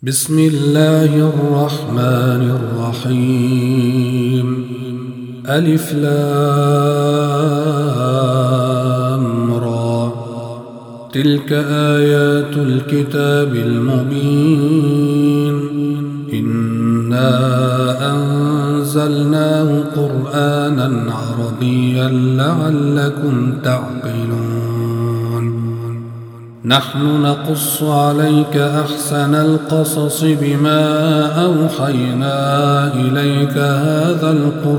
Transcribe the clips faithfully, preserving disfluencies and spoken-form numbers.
بسم الله الرحمن الرحيم. ألف لام را. تلك آيات الكتاب المبين. إنا أنزلناه قرآنا عربيا لعلكم تعقلون. نحن نقص عليك أحسن القصص بما أوحينا إليك هذا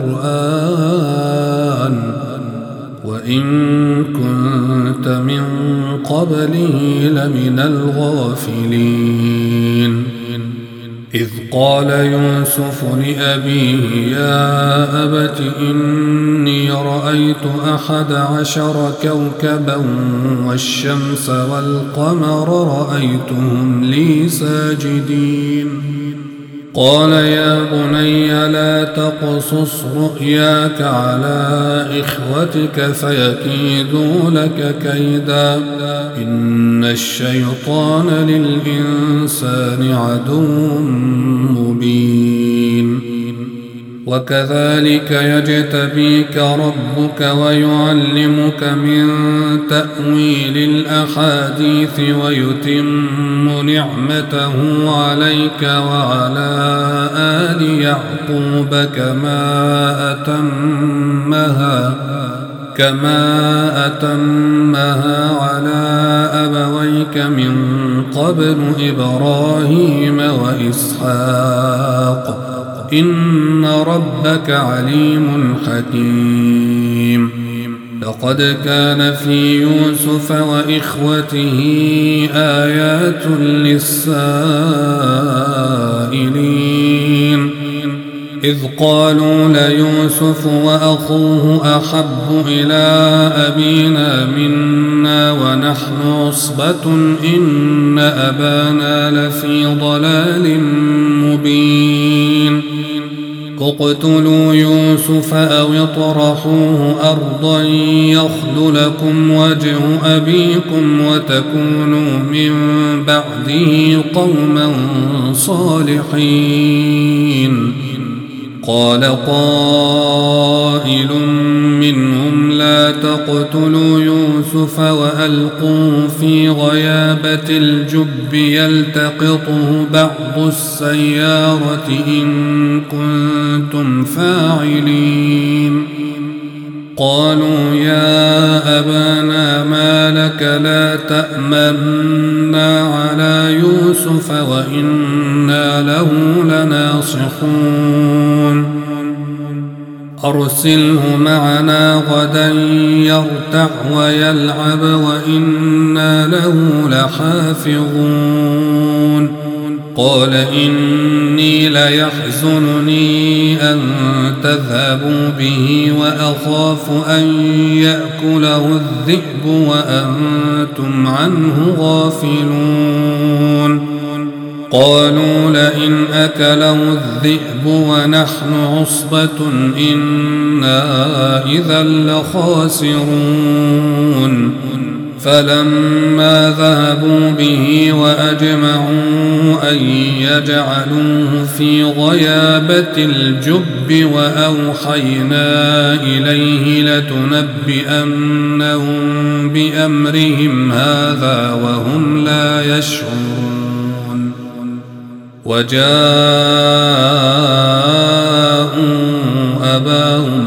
القرآن وإن كنت من قبله لمن الغافلين. إذ قال يوسف لأبيه يا أبت إني رأيت أحد عشر كوكبا والشمس والقمر رأيتهم لي ساجدين. قال يا بني لا تقصص رؤياك على إخوتك فيكيدوا لك كيدا إن الشيطان للإنسان عدو مبين. وكذلك يجتبيك ربك ويعلمك من تأويل الأحاديث ويتم نعمته عليك وعلى آل يعقوب كما أتمها كما أتمها على أبويك من قبل إبراهيم وإسحاق إن ربك عليم حكيم. لقد كان في يوسف وإخوته آيات للسائلين إذ قالوا ليوسف وأخوه أحب إلى أبينا منا ونحن عصبة إن أبانا لفي ضلال مبين. اقتلوا يوسف أو اطرحوه أرضا يخل لكم وجه أبيكم وتكونوا من بعده قوما صالحين. قال قائل منهم لا تقتلوا يوسف وألقوه في غيابة الجب يلتقطه بعض السيارة إن كنتم فاعلين. قالوا يا أبانا ما لك لا تأمنا على يوسف وإنا له لناصحون. أرسله معنا غدا يرتع ويلعب وإنا له لحافظون. قال إني ليحزنني أن تذهبوا به وأخاف أن يأكله الذئب وأنتم عنه غافلون. قالوا لئن أكله الذئب ونحن عصبة إنا إذا لخاسرون. فلما ذهبوا به وأجمعوا أن يجعلوه في غيابة الجب وأوحينا إليه لتنبئنهم بأمرهم هذا وهم لا يشعرون. وجاءوا أباهم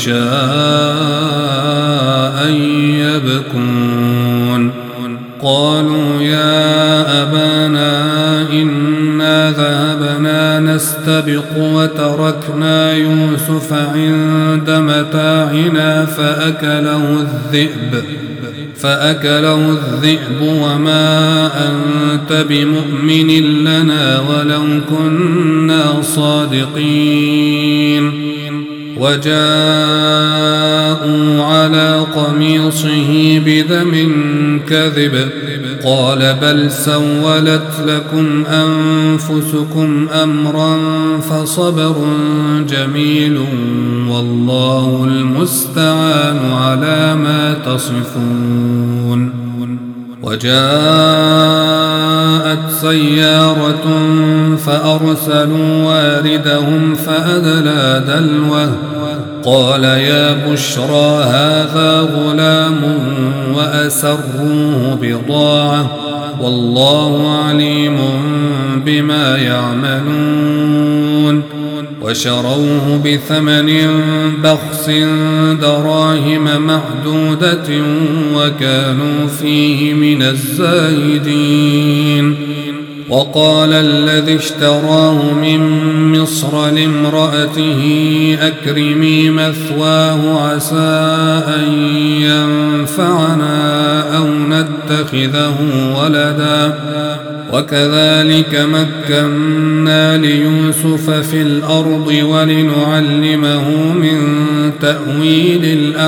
عشاء يبكون. قالوا يا أبانا إنا ذهبنا نستبق وتركنا يوسف عند متاعنا فأكله الذئب فأكله الذئب وما أنت بمؤمن لنا ولو كنا صادقين. وجاءوا على قميصه بدم كذب قال بل سولت لكم أنفسكم أمرا فصبر جميل والله المستعان على ما تصفون. وجاءت سيارة فأرسلوا واردهم فأدلى دلوه قال يا بشرى هذا غلام وأسروه بضاعة والله عليم بما يعملون وشروه بثمن بخس دراهم معدودة وكانوا فيه من الزاهدين. وقال الذي اشتراه من مصر لامرأته أكرمي مثواه عسى أن ينفعنا أو نتخذه ولدا وكذلك مكنا ليوسف في الأرض ولنعلمه من تأويل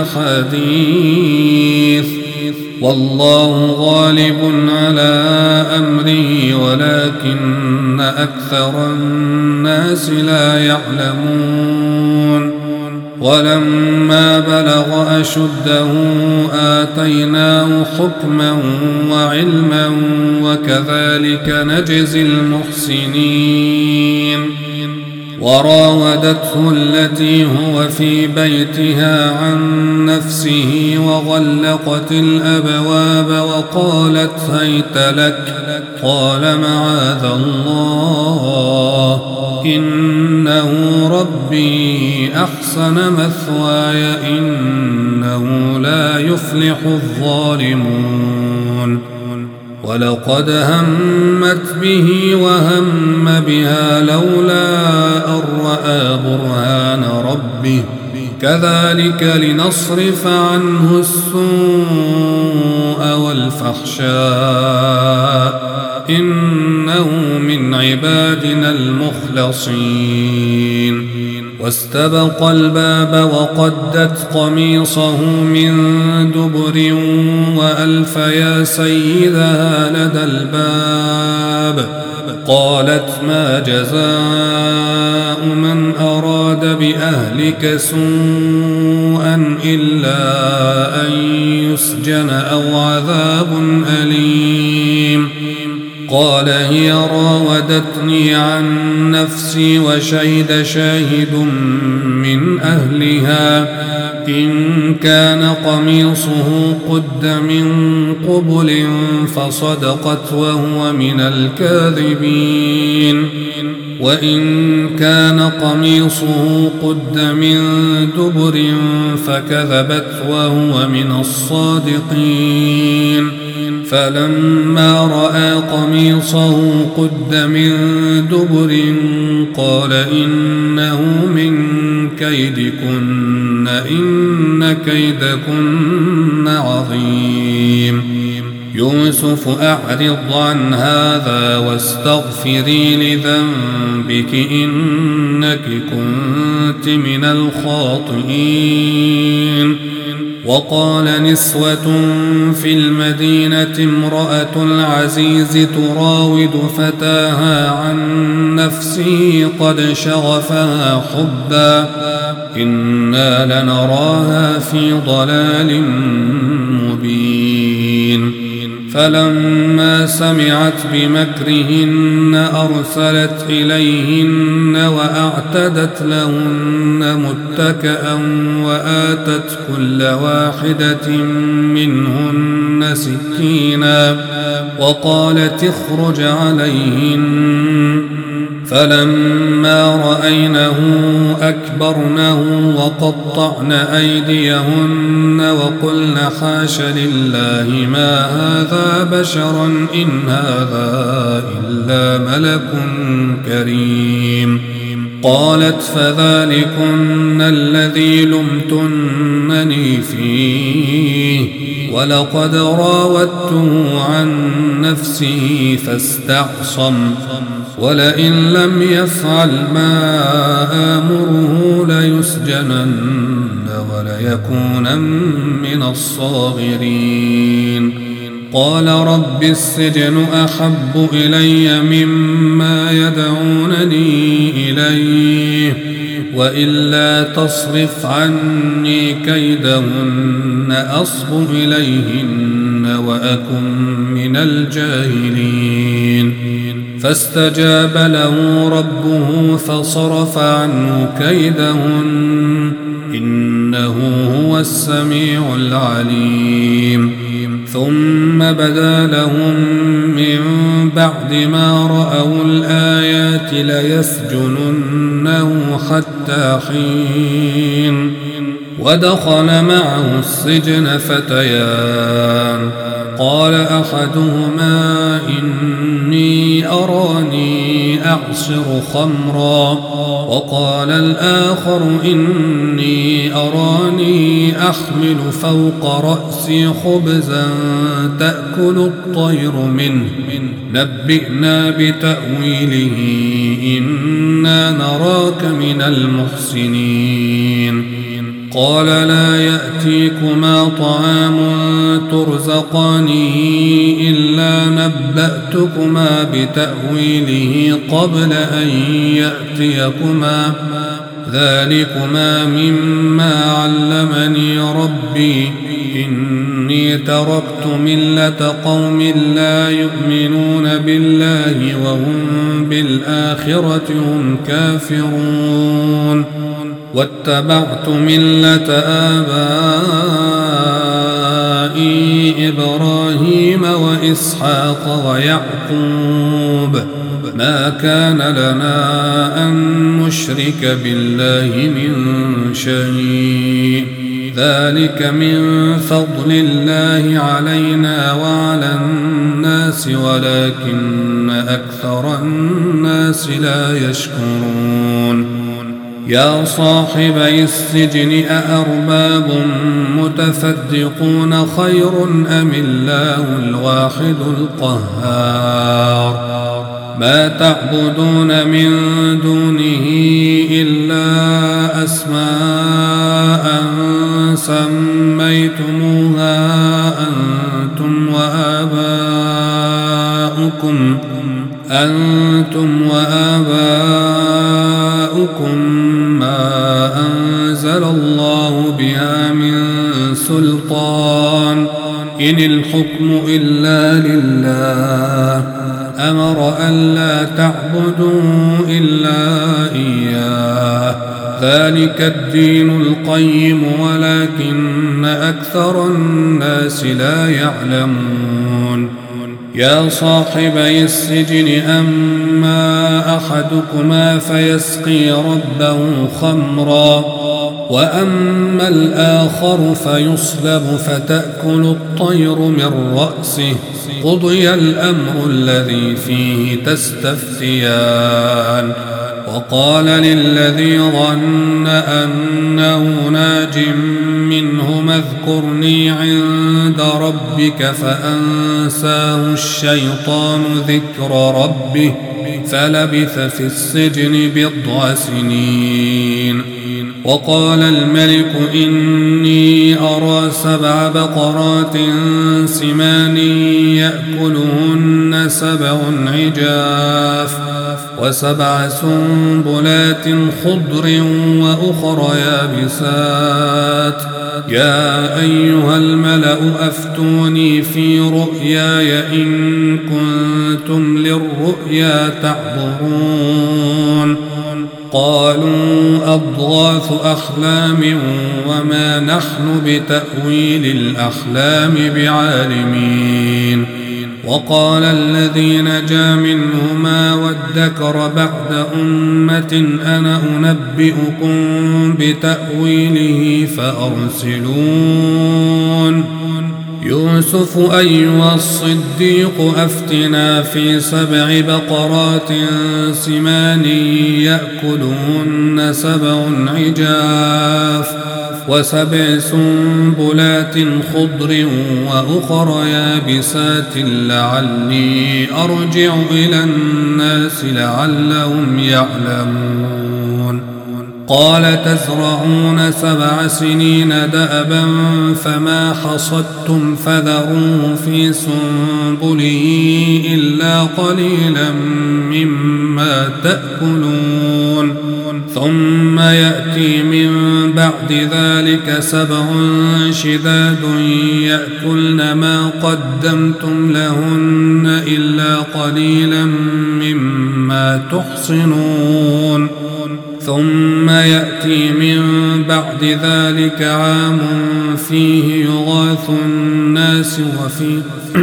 الأحاديث والله غالب على أمره ولكن أكثر الناس لا يعلمون. ولما بلغ أشده آتيناه حكما وعلما وكذلك نجزي المحسنين. وراودته التي هو في بيتها عن نفسه وغلقت الأبواب وقالت هيت لك قال معاذ الله إنه ربي أحسن مثواي إنه لا يفلح الظالمون. ولقد همت به وهم بها لولا أن رأى برهان ربه كذلك لنصرف عنه السوء والفحشاء إنه من عبادنا المخلصين. واستبق الباب وقدت قميصه من دبر وألف يا سيدها لدى الباب قالت ما جزاء من أراد بأهلك سوءا إلا أن يسجن أو عذاب أليم. قال هي راودتني عن نفسي وشهد شاهد من أهلها إن كان قميصه قد من قبل فصدقت وهو من الكاذبين وإن كان قميصه قد من دبر فكذبت وهو من الصادقين. فلما رأى قميصه قد من دبر قال إنه من كيدكن إن كيدكن عظيم. يوسف أعرض عن هذا واستغفري لذنبك إنك كنت من الخاطئين. وقال نسوة في المدينة امرأة العزيز تراود فتاها عن نفسه قد شغفها حبا إنا لنراها في ضلال مبين. فلما سمعت بمكرهن أرسلت إليهن وأعتدت لهن متكأ وآتت كل واحدة منهن سكينا وقالت اخرج عليهن. فلما رأينه أكبرنه وقطعن أيديهن وقلن حاش لله ما هذا بشرا إن هذا إلا ملك كريم. قالت فذلكن الذي لمتنني فيه ولقد راودته عن نفسه فاستعصم ولئن لم يفعل ما آمره ليسجنن وليكونن من الصاغرين. قال رب السجن أحب إلي مما يدعونني إليه وإلا تصرف عني كيدهن أصب إليهن وأكن من الجاهلين فاستجاب له ربه فصرف عنه كيدهن إنه هو السميع العليم ثم بدا لهم من بعد ما رأوا الآيات ليسجننه حتى حين ودخل معه السجن فتيان قال أحدهما إني أراني أعصر خمرا وقال الآخر إني أراني أحمل فوق رأسي خبزا تأكل الطير منه نبئنا بتأويله إنا نراك من المحسنين قال لا يأتيكما طعام ترزقانه إلا نبأتكما بتأويله قبل أن يأتيكما ذلكما مما علمني ربي إني تركت ملة قوم لا يؤمنون بالله وهم بالآخرة هم كافرون واتبعت ملة آبائي إبراهيم وإسحاق ويعقوب ما كان لنا أن نشرك بالله من شيء ذلك من فضل الله علينا وعلى الناس ولكن أكثر الناس لا يشكرون يا صاحبي السجن أأرباب متفرقون خير أم الله الواحد القهار ما تعبدون من دونه إلا أسماء سميتموها أنتم وآباؤكم أنتم وآباؤكم ما أنزل الله بها من سلطان إن الحكم إلا لله أمر ألا تعبدوا إلا إياه ذلك الدين القيم ولكن أكثر الناس لا يعلمون يا صاحبي السجن أما أحدكما فيسقي ربه خمرا وأما الآخر فيصلب فتأكل الطير من رأسه قضي الأمر الذي فيه تستفتيان وقال للذي ظن أنه ناج منهما اذكرني عند ربك فأنساه الشيطان ذكر ربه فلبث في السجن بضع سنين وقال الملك إني أرى سبع بقرات سمان يأكلهن سبع عجاف وسبع سنبلات خضر وأخر يابسات يا أيها الملأ أفتوني في رؤياي إن كنتم للرؤيا تعبرون قالوا أضغاث أحلام وما نحن بتأويل الأحلام بعالمين وقال الذي نجا منهما وادكر بعد أمة أنا أنبئكم بتأويله فأرسلون يوسف أيها الصديق أفتنا في سبع بقرات سمان يأكلهن سبع عجاف وسبع سنبلات خضر وأخر يابسات لعلي أرجع إلى الناس لعلهم يعلمون قال تزرعون سبع سنين دأبا فما حصدتم فذروه في سنبله إلا قليلا مما تأكلون ثم يأتي من بعد ذلك سبع شداد يأكلن ما قدمتم لهن إلا قليلا مما تحصنون ثم يأتي من بعد ذلك عام فيه يغاث الناس وفيه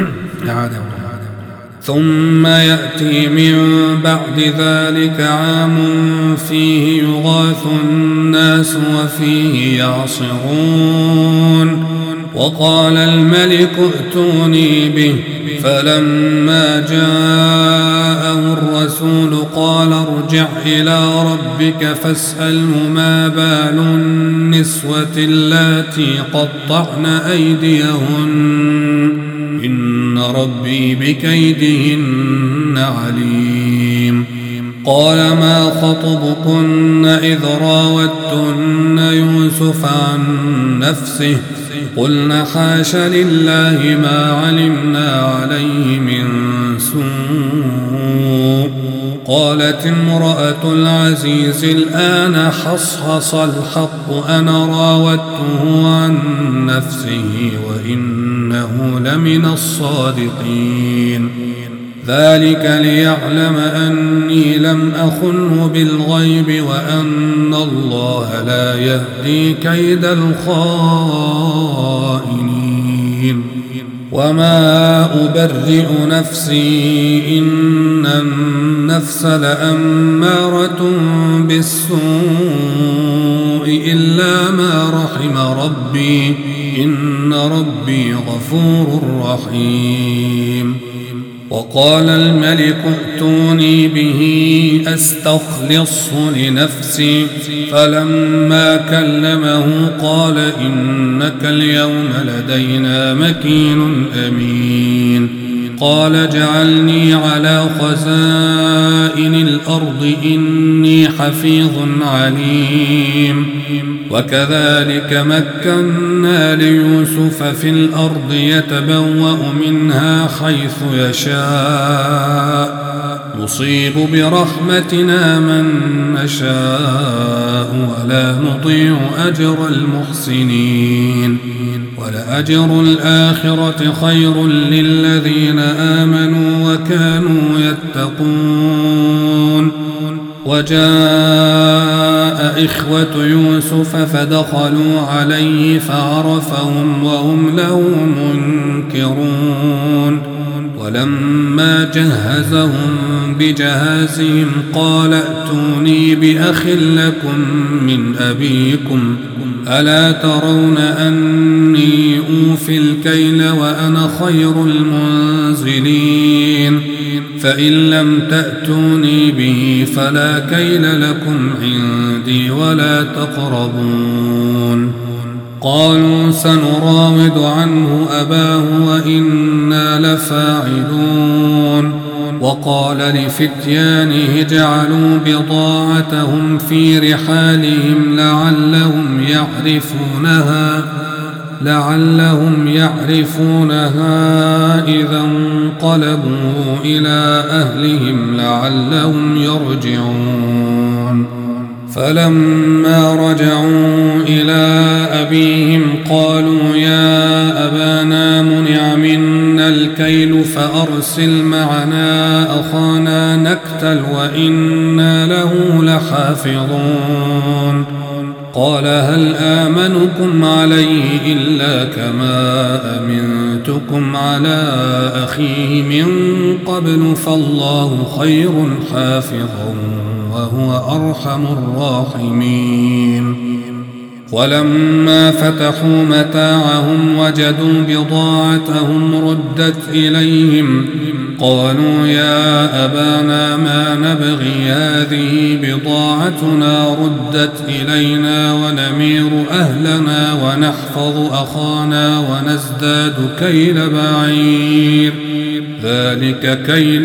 ثم يأتي من بعد ذلك عام فيه يغاث الناس وفيه يعصرون وقال الملك ائتوني به فلما جاءه الرسول قال ارجع إلى ربك فاسأله ما بال النسوة اللاتي قطعن أيديهن إن ربي بكيدهن عليم قال ما خطبكن إذ راوتن يوسف عن نفسه قلنا حاش لله ما علمنا عليه من سوء قالت امرأة العزيز الآن حصحص الحق أنا راودته عن نفسه وإنه لمن الصادقين ذلك ليعلم أني لم أخنه بالغيب وأن الله لا يهدي كيد الخائنين وما أبرئ نفسي إن النفس لأمارة بالسوء إلا ما رحم ربي إن ربي غفور رحيم وقال الملك ائتوني به أستخلصه لنفسي فلما كلمه قال إنك اليوم لدينا مكين أمين قال اجعلني على خزائن الأرض إني حفيظ عليم وكذلك مكنا ليوسف في الأرض يتبوأ منها حيث يشاء نصيب برحمتنا من نشاء ولا نضيع أجر المحسنين ولأجر الآخرة خير للذين آمنوا وكانوا يتقون وجاء إخوة يوسف فدخلوا عليه فعرفهم وهم له منكرون ولما جهزهم بجهازهم قال ائتوني بأخ لكم من أبيكم ألا ترون أني أوفي الكيل وأنا خير المنزلين فإن لم تأتوني به فلا كيل لكم عندي ولا تقربون قالوا سنراود عنه أباه وإنا لفاعلون وقال لفتيانه اجعلوا بضاعتهم في رحالهم لعلهم يعرفونها لعلهم يعرفونها إذا انقلبوا إلى أهلهم لعلهم يرجعون فلما رجعوا إلى أبيهم قالوا يا أبانا منع منا الكيل فأرسل معنا أخانا نكتل وإنا له لحافظون قال هل آمنكم عليه إلا كما أمنتكم على أخيه من قبل فالله خير حافظا وهو أرحم الراحمين ولما فتحوا متاعهم وجدوا بضاعتهم ردت إليهم قالوا يا أبانا ما نبغي هذه بضاعتنا ردت إلينا ونمير أهلنا ونحفظ أخانا ونزداد كيل بعير ذلك كيل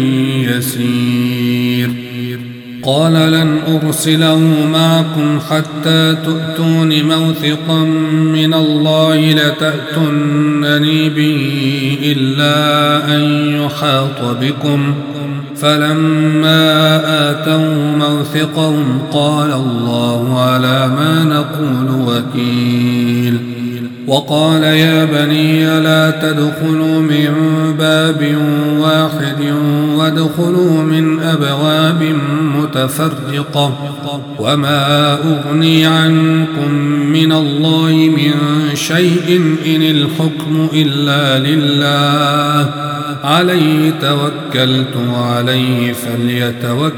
يسير قال لن أرسله معكم حتى تؤتون موثقا من الله لتأتونني به إلا أن يحاط بكم فلما آتوا موثقهم قال الله على ما نقول وكيل وقال يا بني لا تدخلوا من باب واحد وادخلوا من أبواب متفرقة وما أغني عنكم من الله من شيء إن الحكم إلا لله عليه توكلت وعليه فليتوكل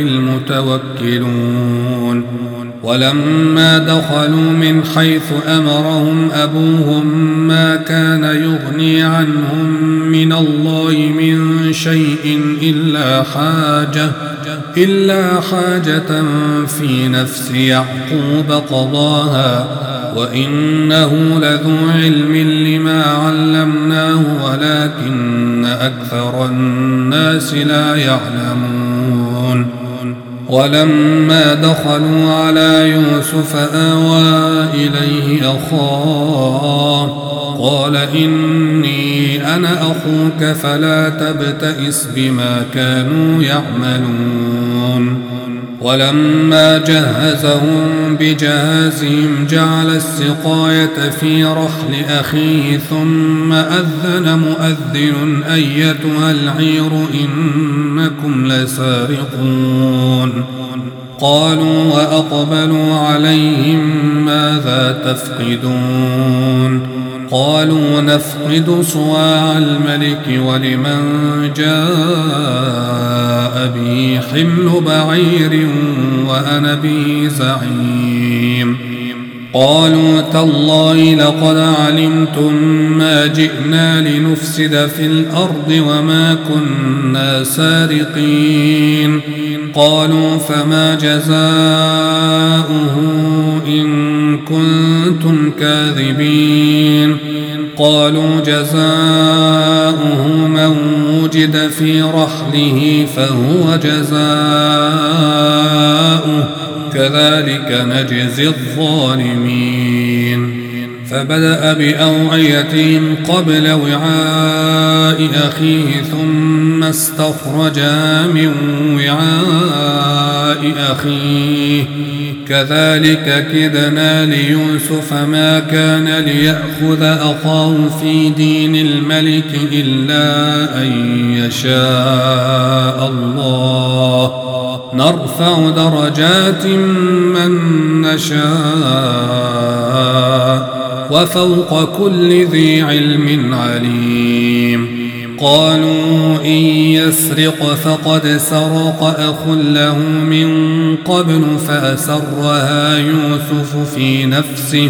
المتوكلون. ولما دخلوا من حيث أمرهم أبوهم ما كان يغني عنهم من الله من شيء إلا حاجة إلا حاجة في نفس يعقوب قضاها وإنه لذو علم لما علمناه ولكن أكثر الناس لا يعلمون. ولما دخلوا على يوسف آوى إليه أخاه قال إني أنا أخوك فلا تبتئس بما كانوا يعملون. ولما جهزهم بجهازهم جعل السقاية في رحل أخيه ثم أذن مؤذن أيتها العير إنكم لسارقون. قالوا وأقبلوا عليهم ماذا تفقدون؟ قالوا نفقد صواع الملك ولمن جاء به حمل بعير وأنا به زعيم. قالوا تالله لقد علمتم ما جئنا لنفسد في الأرض وما كنا سارقين. قالوا فما جزاؤه إن كنتم كاذبين؟ قالوا جزاؤه من وجد في رحله فهو جزاؤه كذلك نجزي الظالمين. فبدأ بأوعيتهم قبل وعاء أخيه ثم استخرجا من وعاء أخيه كذلك كدنا ليوسف ما كان ليأخذ أخاه في دين الملك إلا أن يشاء الله نرفع درجات من نشاء وفوق كل ذي علم عليم. قالوا إن يسرق فقد سرق أخ له من قبل فأسرها يوسف في نفسه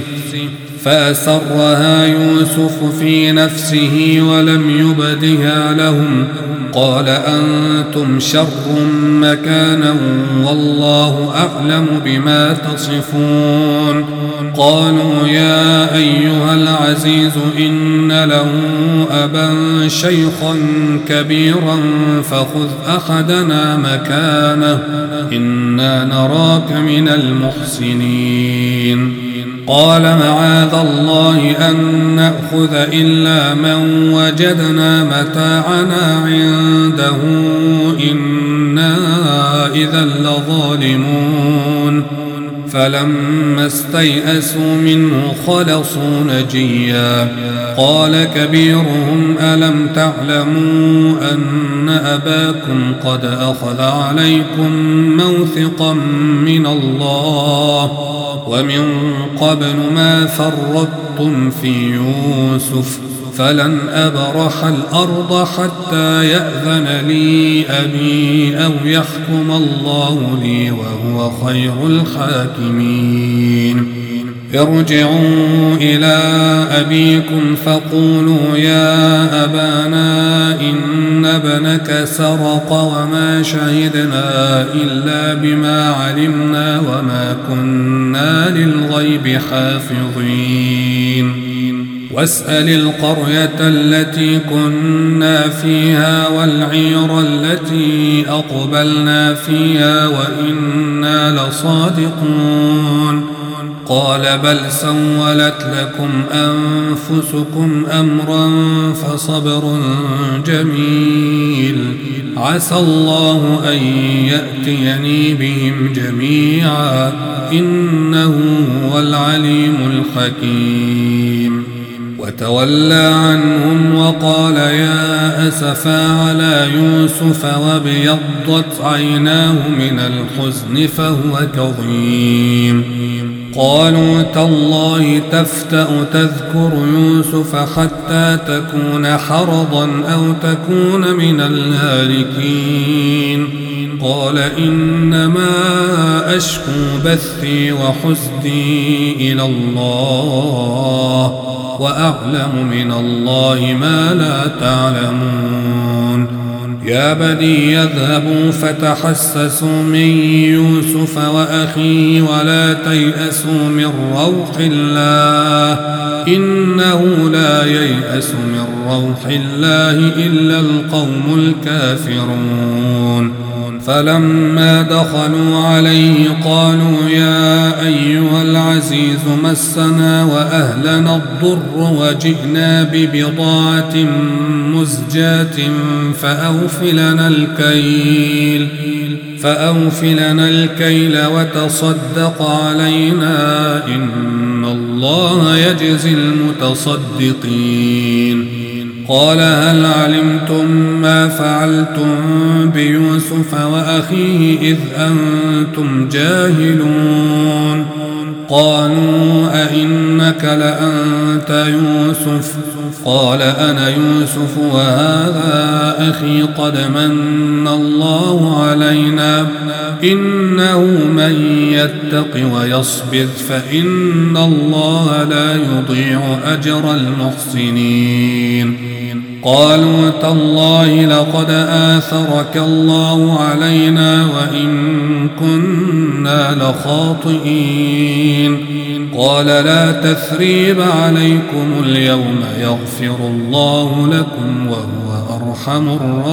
فأسرها يوسف في نفسه ولم يبدها لهم قال أنتم شر مكانا والله أعلم بما تصفون. قالوا يا أيها العزيز إن له أبا شيخا كبيرا فخذ أحدنا مكانه إنا نراك من المحسنين. قال معاذ الله أن نأخذ إلا من وجدنا متاعنا عنده إنا إذا لظالمون. فلما استيئسوا منه خلصوا نجيا قال كبيرهم ألم تعلموا أن أباكم قد أخذ عليكم موثقا من الله ومن قبل ما فرطتم في يوسف فلن أبرح الأرض حتى يأذن لي أبي أو يحكم الله لي وهو خير الحاكمين. ارجعوا إلى أبيكم فقولوا يا أبانا إن ابنك سرق وما شهدنا إلا بما علمنا وما كنا للغيب حافظين. واسأل القرية التي كنا فيها والعير التي أقبلنا فيها وإنا لصادقون. قال بل سولت لكم أنفسكم أمرا فصبر جميل عسى الله أن يأتيني بهم جميعا إنه هو العليم الحكيم. وتولى عنهم وقال يا أسفا على يوسف وابيضت عيناه من الحزن فهو كظيم. قالوا تالله تفتأ تذكر يوسف حتى تكون حرضا أو تكون من الهالكين. قال إنما أشكو بثي وحزني إلى الله وأعلم من الله ما لا تعلمون. يا بني يذهبوا فتحسسوا من يوسف وأخيه ولا تيأسوا من روح الله إنه لا ييأس من روح الله إلا القوم الكافرون. فلما دخلوا عليه قالوا يا أيها العزيز مسنا وأهلنا الضر وجئنا ببضاعة مزجاة فأوفلنا الكيل فأوفلنا الكيل وتصدق علينا إن الله يجزي المتصدقين. قال هل علمتم ما فعلتم بيوسف وأخيه إذ أنتم جاهلون؟ قالوا أئنك لأنت يوسف؟ قال أنا يوسف وهذا أخي قد من الله علينا إنه من يتق ويصبر فإن الله لا يضيع أجر المحسنين. قالوا تالله لقد آثرك الله علينا وإن كنا لخاطئين. قال لا تثريب عليكم اليوم يغفر الله لكم وهو أرحم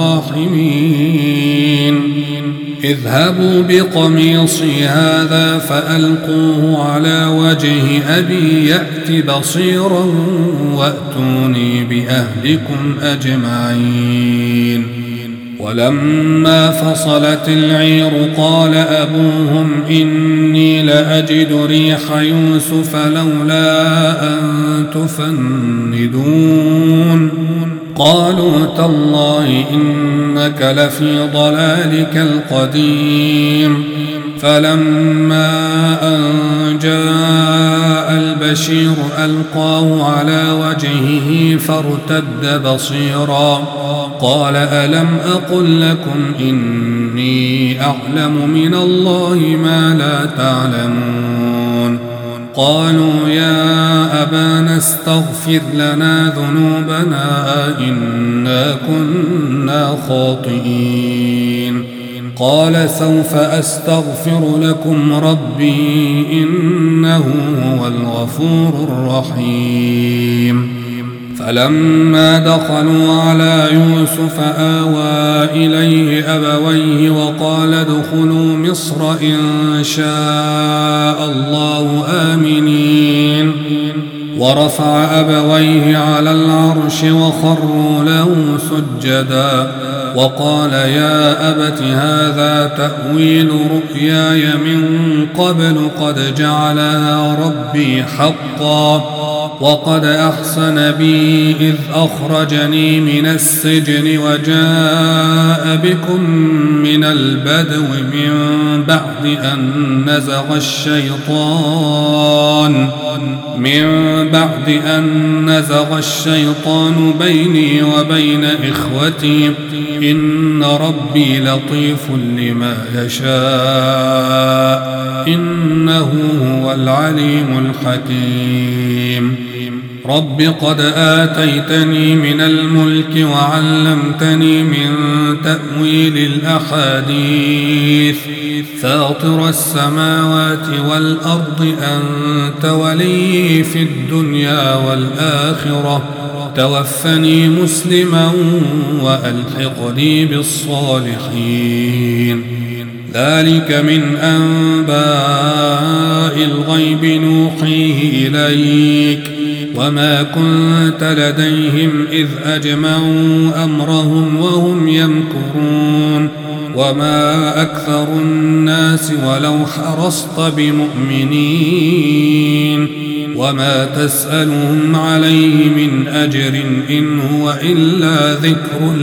الراحمين. اذهبوا بقميصي هذا فألقوه على وجه أبي يأت بصيرا وأتوني بأهلكم أجمعين. ولما فصلت العير قال أبوهم إني لأجد ريح يوسف لولا أن تفندون. قالوا تالله إنك لفي ضلالك القديم. فلما أن جاء البشير ألقاه على وجهه فارتد بصيرا قال ألم أقل لكم إني أعلم من الله ما لا تعلمون. قالوا يا أبانا استغفر لنا ذنوبنا إنا كنا خاطئين. قال سوف أستغفر لكم ربي إنه هو الغفور الرحيم. فلما دخلوا على يوسف آوى إليه أبويه وقال ادخلوا مصر إن شاء الله آمنين. ورفع أبويه على العرش وخروا له سجدا وقال يا أبت هذا تأويل رؤياي من قبل قد جعلها ربي حقا وقد أحسن بي إذ أخرجني من السجن وجاء بكم من البدو من بعد أن نزغ الشيطان من بعد أن نزغ الشيطان بيني وبين إخوتي إن ربي لطيف لما يشاء إنه هو العليم الحكيم. رب قد آتيتني من الملك وعلمتني من تأويل الأحاديث فاطر السماوات والأرض أنت ولي في الدنيا والآخرة توفني مسلما وألحقني بالصالحين. ذلك من أنباء الغيب نوحيه إليك وما كنت لديهم إذ أجمعوا أمرهم وهم يمكرون وما أكثر الناس ولو حرصت بمؤمنين وما تسألهم عليه من أجر إن هو إلا ذكر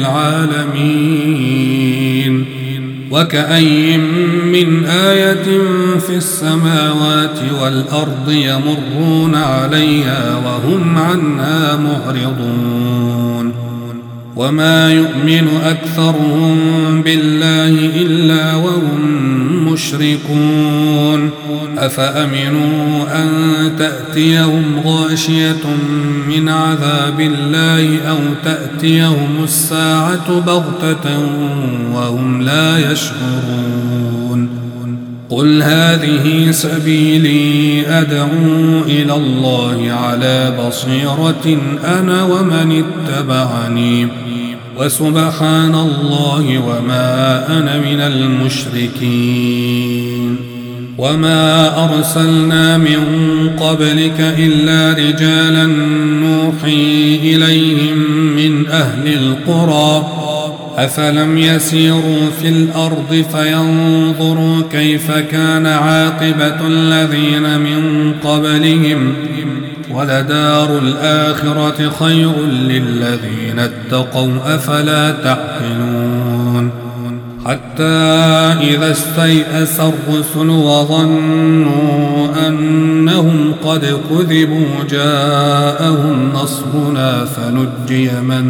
للعالمين وكأي من آية في السماوات والأرض يمرون عليها وهم عنها معرضون وما يؤمن أكثرهم بالله إلا وهم مشركون أفأمنوا أن تأتيهم غاشية من عذاب الله أو تأتيهم الساعة بغتة وهم لا يشعرون قل هذه سبيلي أدعو إلى الله على بصيرة أنا ومن اتبعني وسبحان الله وما أنا من المشركين وما أرسلنا من قبلك إلا رجالا نوحي إليهم من أهل القرى أفلم يسيروا في الأرض فينظروا كيف كان عاقبة الذين من قبلهم ولدار الآخرة خير للذين اتقوا أفلا تعقلون حتى إذا استيأس الرسل وظنوا أنهم قد كذبوا جاءهم نصرنا فنجي من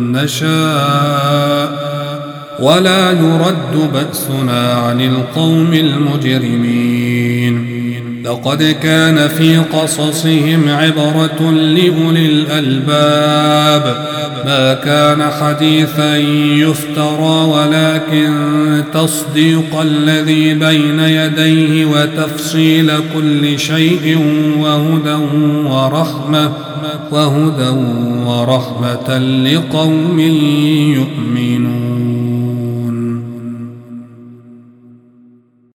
نشاء ولا يرد بأسنا عن القوم المجرمين لقد كان في قصصهم عبرة لأولي الألباب ما كان حديثا يفترى ولكن تصديق الذي بين يديه وتفصيل كل شيء وهدى ورحمة وهدى ورحمة لقوم يؤمنون.